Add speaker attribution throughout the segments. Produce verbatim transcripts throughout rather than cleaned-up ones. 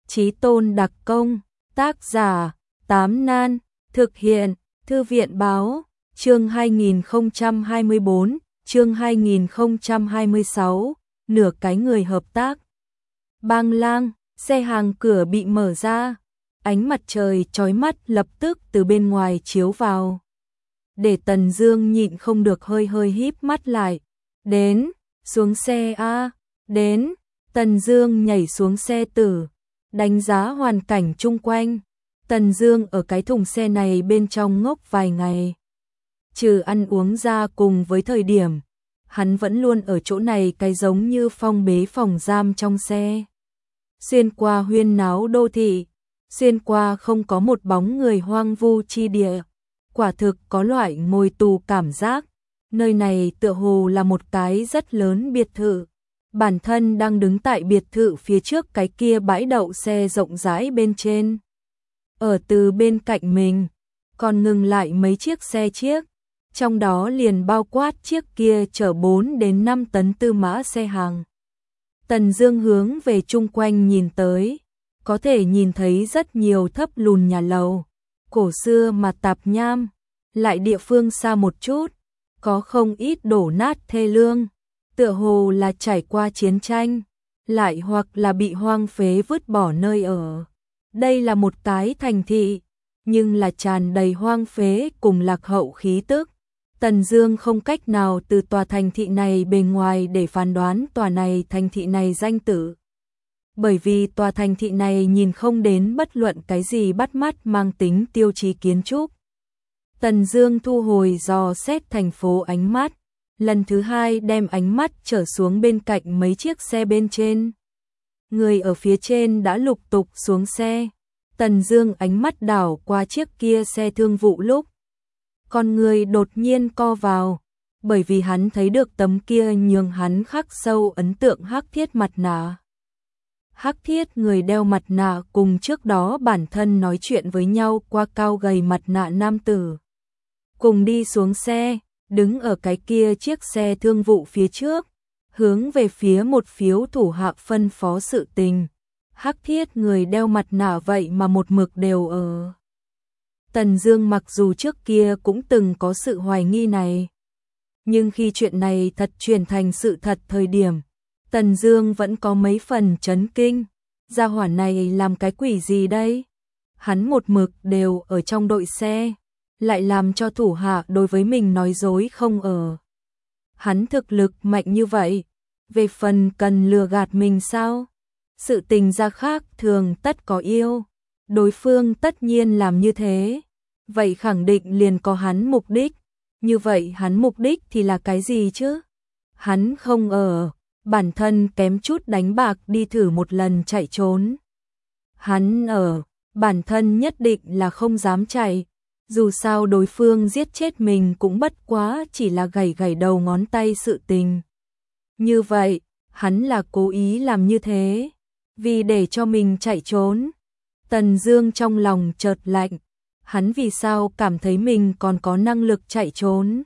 Speaker 1: Chí tôn đặc công, tác giả, Tám Nan, thực hiện, Thư viện báo, chương hai nghìn không trăm hai mươi bốn, chương hai nghìn không trăm hai mươi sáu, nửa cái người hợp tác. Bang lang, xe hàng cửa bị mở ra, ánh mặt trời chói mắt lập tức từ bên ngoài chiếu vào. Để Tần Dương nhịn không được hơi hơi híp mắt lại. Đến, xuống xe a, đến. Tần Dương nhảy xuống xe tử, đánh giá hoàn cảnh chung quanh. Tần Dương ở cái thùng xe này bên trong ngốc vài ngày. Trừ ăn uống ra cùng với thời điểm, hắn vẫn luôn ở chỗ này cái giống như phong bế phòng giam trong xe. Xuyên qua huyên náo đô thị, xuyên qua không có một bóng người hoang vu chi địa. Quả thực có loại ngồi tù cảm giác. Nơi này tựa hồ là một cái rất lớn biệt thự. Bản thân đang đứng tại biệt thự phía trước cái kia bãi đậu xe rộng rãi bên trên. Ở từ bên cạnh mình, còn ngừng lại mấy chiếc xe chiếc. Trong đó liền bao quát chiếc kia chở bốn đến năm tấn tư mã xe hàng. Tần Dương hướng về chung quanh nhìn tới, có thể nhìn thấy rất nhiều thấp lùn nhà lầu, cổ xưa mà tạp nham, lại địa phương xa một chút, có không ít đổ nát thê lương, tựa hồ là trải qua chiến tranh, lại hoặc là bị hoang phế vứt bỏ nơi ở. Đây là một cái thành thị, nhưng là tràn đầy hoang phế cùng lạc hậu khí tức. Tần Dương không cách nào từ tòa thành thị này bề ngoài để phán đoán tòa này thành thị này danh tự. Bởi vì tòa thành thị này nhìn không đến bất luận cái gì bắt mắt mang tính tiêu chí kiến trúc. Tần Dương thu hồi dò xét thành phố ánh mắt, lần thứ hai đem ánh mắt trở xuống bên cạnh mấy chiếc xe bên trên. Người ở phía trên đã lục tục xuống xe. Tần Dương ánh mắt đảo qua chiếc kia xe thương vụ lúc, con người đột nhiên co vào, bởi vì hắn thấy được tấm kia nhường hắn khắc sâu ấn tượng hắc thiết mặt nạ. Hắc thiết người đeo mặt nạ cùng trước đó bản thân nói chuyện với nhau qua cao gầy mặt nạ nam tử. Cùng đi xuống xe, đứng ở cái kia chiếc xe thương vụ phía trước, hướng về phía một phiếu thủ hạ phân phó sự tình. Hắc thiết người đeo mặt nạ vậy mà một mực đều ở. Tần Dương mặc dù trước kia cũng từng có sự hoài nghi này, nhưng khi chuyện này thật chuyển thành sự thật thời điểm, Tần Dương vẫn có mấy phần chấn kinh. Gia hỏa này làm cái quỷ gì đây? Hắn một mực đều ở trong đội xe, lại làm cho thủ hạ đối với mình nói dối không ở. Hắn thực lực mạnh như vậy, về phần cần lừa gạt mình sao? Sự tình gia khác thường tất có yêu, đối phương tất nhiên làm như thế, vậy khẳng định liền có hắn mục đích. Như vậy hắn mục đích thì là cái gì chứ? Hắn không ở, bản thân kém chút đánh bạc đi thử một lần chạy trốn. Hắn ở, bản thân nhất định là không dám chạy. Dù sao đối phương giết chết mình cũng bất quá chỉ là gảy gảy đầu ngón tay sự tình. Như vậy, hắn là cố ý làm như thế, vì để cho mình chạy trốn. Tần Dương trong lòng chợt lạnh, hắn vì sao cảm thấy mình còn có năng lực chạy trốn?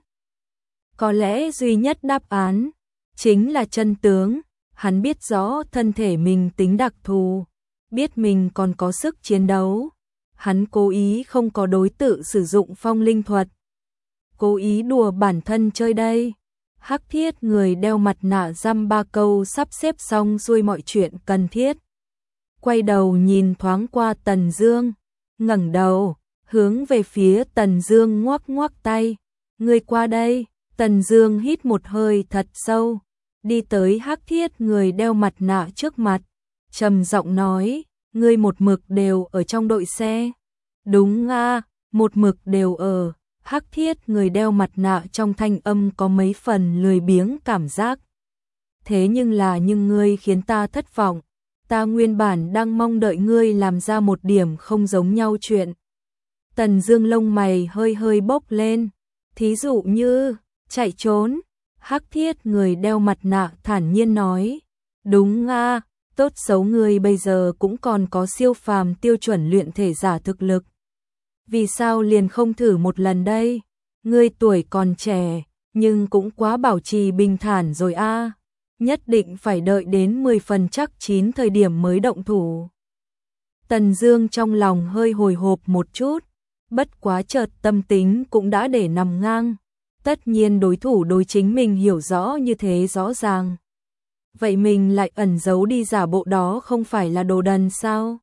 Speaker 1: Có lẽ duy nhất đáp án chính là chân tướng. Hắn biết rõ thân thể mình tính đặc thù, biết mình còn có sức chiến đấu. Hắn cố ý không có đối tự sử dụng phong linh thuật, cố ý đùa bản thân chơi đây. Hắc thiết người đeo mặt nạ dăm ba câu sắp xếp xong xuôi mọi chuyện cần thiết, quay đầu nhìn thoáng qua Tần Dương, ngẩng đầu, hướng về phía Tần Dương ngoắc ngoắc tay. Ngươi qua đây. Tần Dương hít một hơi thật sâu, đi tới hắc thiết người đeo mặt nạ trước mặt, trầm giọng nói, ngươi một mực đều ở trong đội xe. Đúng a, một mực đều ở. Hắc thiết người đeo mặt nạ trong thanh âm có mấy phần lười biếng cảm giác. Thế nhưng là nhưng ngươi khiến ta thất vọng. Ta nguyên bản đang mong đợi ngươi làm ra một điểm không giống nhau chuyện. Tần Dương lông mày hơi hơi bốc lên. Thí dụ như chạy trốn. Hắc thiết người đeo mặt nạ thản nhiên nói, đúng a, tốt xấu ngươi bây giờ cũng còn có siêu phàm tiêu chuẩn luyện thể giả thực lực. Vì sao liền không thử một lần đây? Ngươi tuổi còn trẻ, nhưng cũng quá bảo trì bình thản rồi a, nhất định phải đợi đến mười phần chắc chín thời điểm mới động thủ. Tần Dương trong lòng hơi hồi hộp một chút, bất quá chợt tâm tính cũng đã để nằm ngang. Tất nhiên đối thủ đối chính mình hiểu rõ như thế rõ ràng. Vậy mình lại ẩn giấu đi giả bộ đó không phải là đồ đần sao?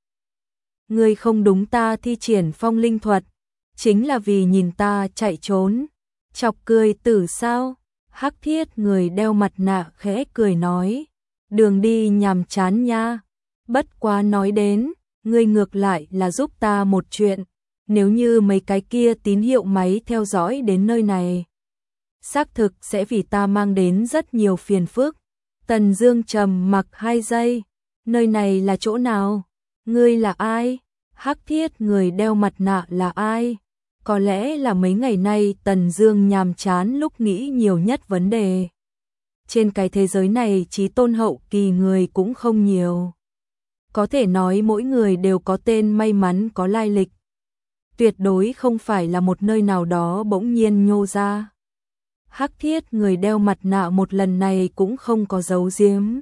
Speaker 1: Ngươi không đúng ta thi triển phong linh thuật, chính là vì nhìn ta chạy trốn, chọc cười tử sao? Hắc Thiết người đeo mặt nạ khẽ cười nói, đường đi nhàm chán nha, bất quá nói đến, ngươi ngược lại là giúp ta một chuyện, nếu như mấy cái kia tín hiệu máy theo dõi đến nơi này, xác thực sẽ vì ta mang đến rất nhiều phiền phức. Tần Dương trầm mặc hai giây, nơi này là chỗ nào? Ngươi là ai? Hắc Thiết người đeo mặt nạ là ai? Có lẽ là mấy ngày nay Tần Dương nhàm chán lúc nghĩ nhiều nhất vấn đề. Trên cái thế giới này chí tôn hậu kỳ người cũng không nhiều. Có thể nói mỗi người đều có tên may mắn có lai lịch. Tuyệt đối không phải là một nơi nào đó bỗng nhiên nhô ra. Hắc Thiết người đeo mặt nạ một lần này cũng không có giấu giếm,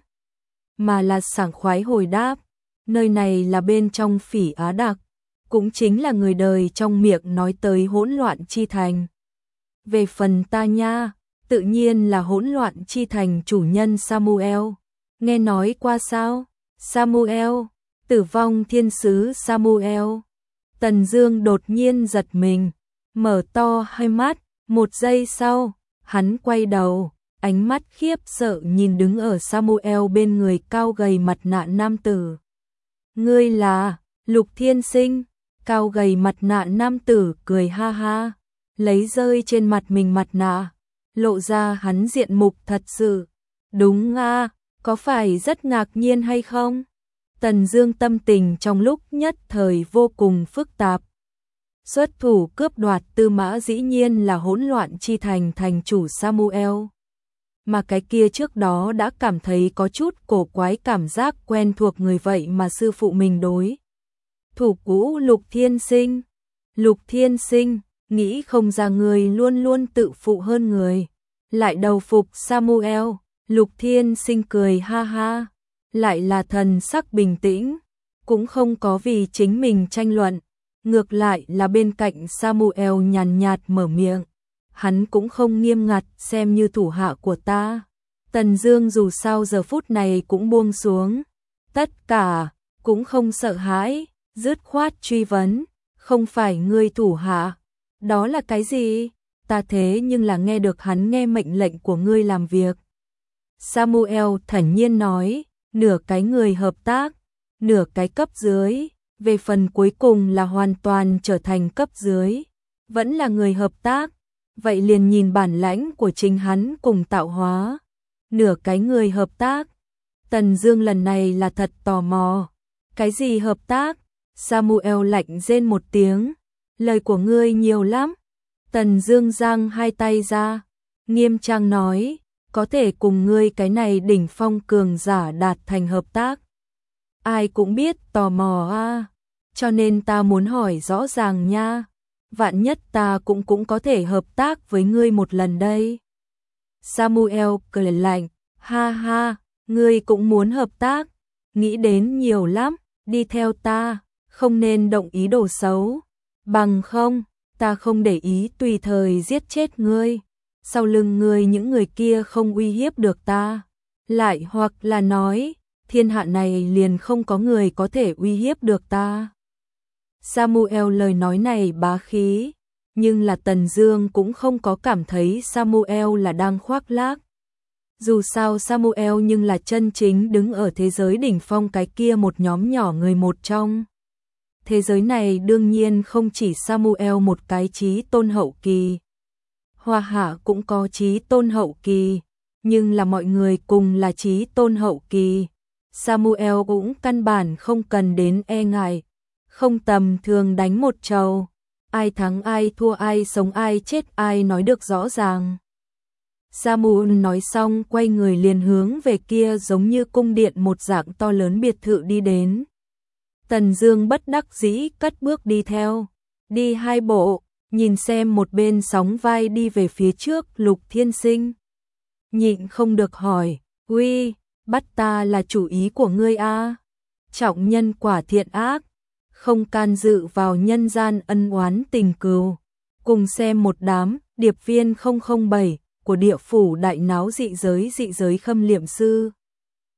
Speaker 1: mà là sảng khoái hồi đáp, nơi này là bên trong Phỉ Á Đặc, cũng chính là người đời trong miệng nói tới hỗn loạn chi thành. Về phần ta nha, tự nhiên là hỗn loạn chi thành chủ nhân Samuel. Nghe nói qua sao? Samuel, tử vong thiên sứ Samuel. Tần Dương đột nhiên giật mình, mở to hai mắt, một giây sau, hắn quay đầu, ánh mắt khiếp sợ nhìn đứng ở Samuel bên người cao gầy mặt nạ nam tử. Ngươi là Lục Thiên Sinh? Cao gầy mặt nạ nam tử cười ha ha, lấy rơi trên mặt mình mặt nạ, lộ ra hắn diện mục thật sự. Đúng a, có phải rất ngạc nhiên hay không? Tần Dương tâm tình trong lúc nhất thời vô cùng phức tạp. Xuất thủ cướp đoạt Tư Mã dĩ nhiên là hỗn loạn chi thành thành chủ Samuel. Mà cái kia trước đó đã cảm thấy có chút cổ quái cảm giác quen thuộc người vậy mà sư phụ mình đối. Thủ cũ Lục Thiên Sinh. Lục Thiên Sinh, nghĩ không ra người luôn luôn tự phụ hơn người. Lại đầu phục Samuel, Lục Thiên Sinh cười ha ha. Lại là thần sắc bình tĩnh, cũng không có vì chính mình tranh luận. Ngược lại là bên cạnh Samuel nhàn nhạt mở miệng. Hắn cũng không nghiêm ngặt xem như thủ hạ của ta. Tần Dương dù sao giờ phút này cũng buông xuống. Tất cả, cũng không sợ hãi, dứt khoát truy vấn. Không phải ngươi thủ hạ. Đó là cái gì? Ta thế nhưng là nghe được hắn nghe mệnh lệnh của ngươi làm việc. Samuel thản nhiên nói, nửa cái người hợp tác, nửa cái cấp dưới. Về phần cuối cùng là hoàn toàn trở thành cấp dưới, vẫn là người hợp tác, vậy liền nhìn bản lãnh của chính hắn cùng tạo hóa. Nửa cái người hợp tác. Tần Dương lần này là thật tò mò. Cái gì hợp tác? Samuel lạnh rên một tiếng. Lời của ngươi nhiều lắm. Tần Dương giang hai tay ra, nghiêm trang nói, có thể cùng ngươi cái này đỉnh phong cường giả đạt thành hợp tác. Ai cũng biết tò mò a, cho nên ta muốn hỏi rõ ràng nha. Vạn nhất ta cũng cũng có thể hợp tác với ngươi một lần đây. Samuel cười lạnh, ha ha, ngươi cũng muốn hợp tác, nghĩ đến nhiều lắm, đi theo ta, không nên động ý đồ xấu, bằng không, ta không để ý tùy thời giết chết ngươi. Sau lưng ngươi những người kia không uy hiếp được ta, lại hoặc là nói, thiên hạ này liền không có người có thể uy hiếp được ta. Samuel lời nói này bá khí, nhưng là Tần Dương cũng không có cảm thấy Samuel là đang khoác lác. Dù sao Samuel nhưng là chân chính đứng ở thế giới đỉnh phong cái kia một nhóm nhỏ người một trong. Thế giới này đương nhiên không chỉ Samuel một cái chí tôn hậu kỳ. Hoa Hạ cũng có chí tôn hậu kỳ, nhưng là mọi người cùng là chí tôn hậu kỳ. Samuel cũng căn bản không cần đến e ngại, không tầm thường đánh một trầu, ai thắng ai thua ai sống ai chết ai nói được rõ ràng. Samuel nói xong quay người liền hướng về kia giống như cung điện một dạng to lớn biệt thự đi đến. Tần Dương bất đắc dĩ cất bước đi theo, đi hai bộ, nhìn xem một bên sóng vai đi về phía trước Lục Thiên Sinh. Nhịn không được hỏi, uy, bắt ta là chủ ý của ngươi a? Trọng nhân quả thiện ác, không can dự vào nhân gian ân oán tình cừu. Cùng xem một đám điệp viên không không bảy của địa phủ đại náo dị giới dị giới khâm liệm sư.